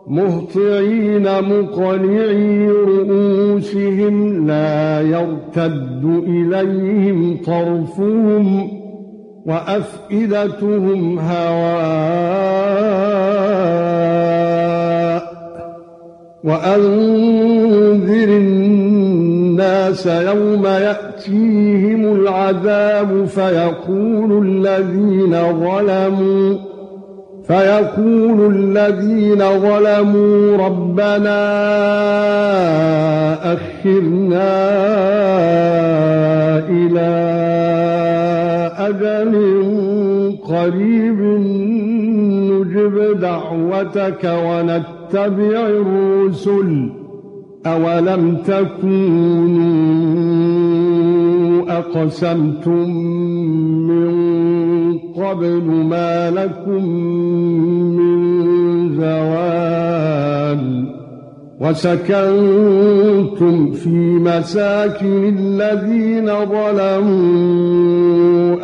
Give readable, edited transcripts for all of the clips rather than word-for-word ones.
مهطعين مقنعي رؤوسهم لا يرتد إليهم طرفهم وأفئدتهم هواء وأنذر الناس يوم يأتيهم العذاب فيقول الذين ظلموا ربنا أخرنا إلى أجل قريب نجب دعوتك ونتبع الرسل أولم تكونوا أقسمتم من قبل ما لكم من زوال وسكنتم في مساكن الذين ظلموا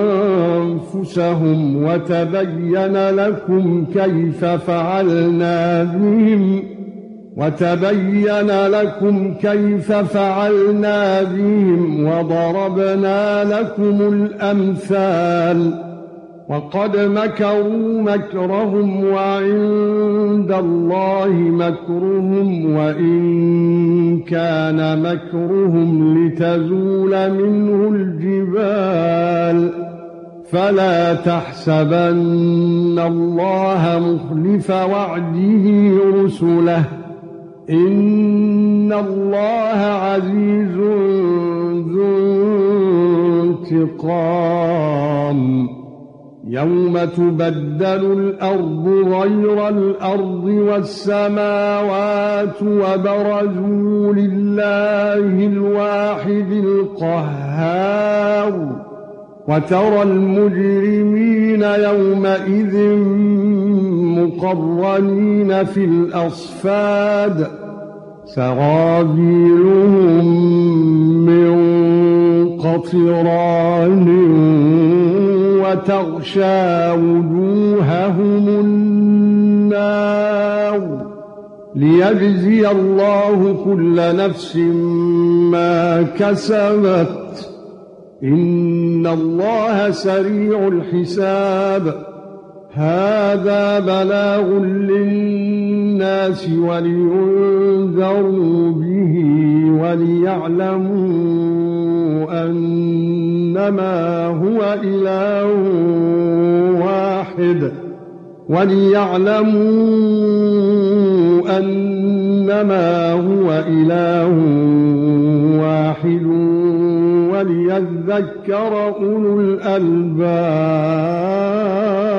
أنفسهم وتبين لكم كيف فعلنا بهم وضربنا لكم الأمثال وقد مكروا مكرهم وعند الله مكرهم وإن كان مكرهم لتزول منه الجبال فلا تحسبن الله مخلف وعده رسله إن الله عزيز ذو انتقام يوم تبدل الأرض غير الأرض والسماوات وبرزوا لله الواحد القهار وترى المجرمين يومئذ مقرنين في الأصفاد سرابيلهم من قطران وتغشى وجوههم النار ليجزي الله كل نفس ما كسبت إن الله سريع الحساب هذا بلاغ للناس ولينذروا به وليعلموا أنما هو إله واحد وليذكر أولو الألباب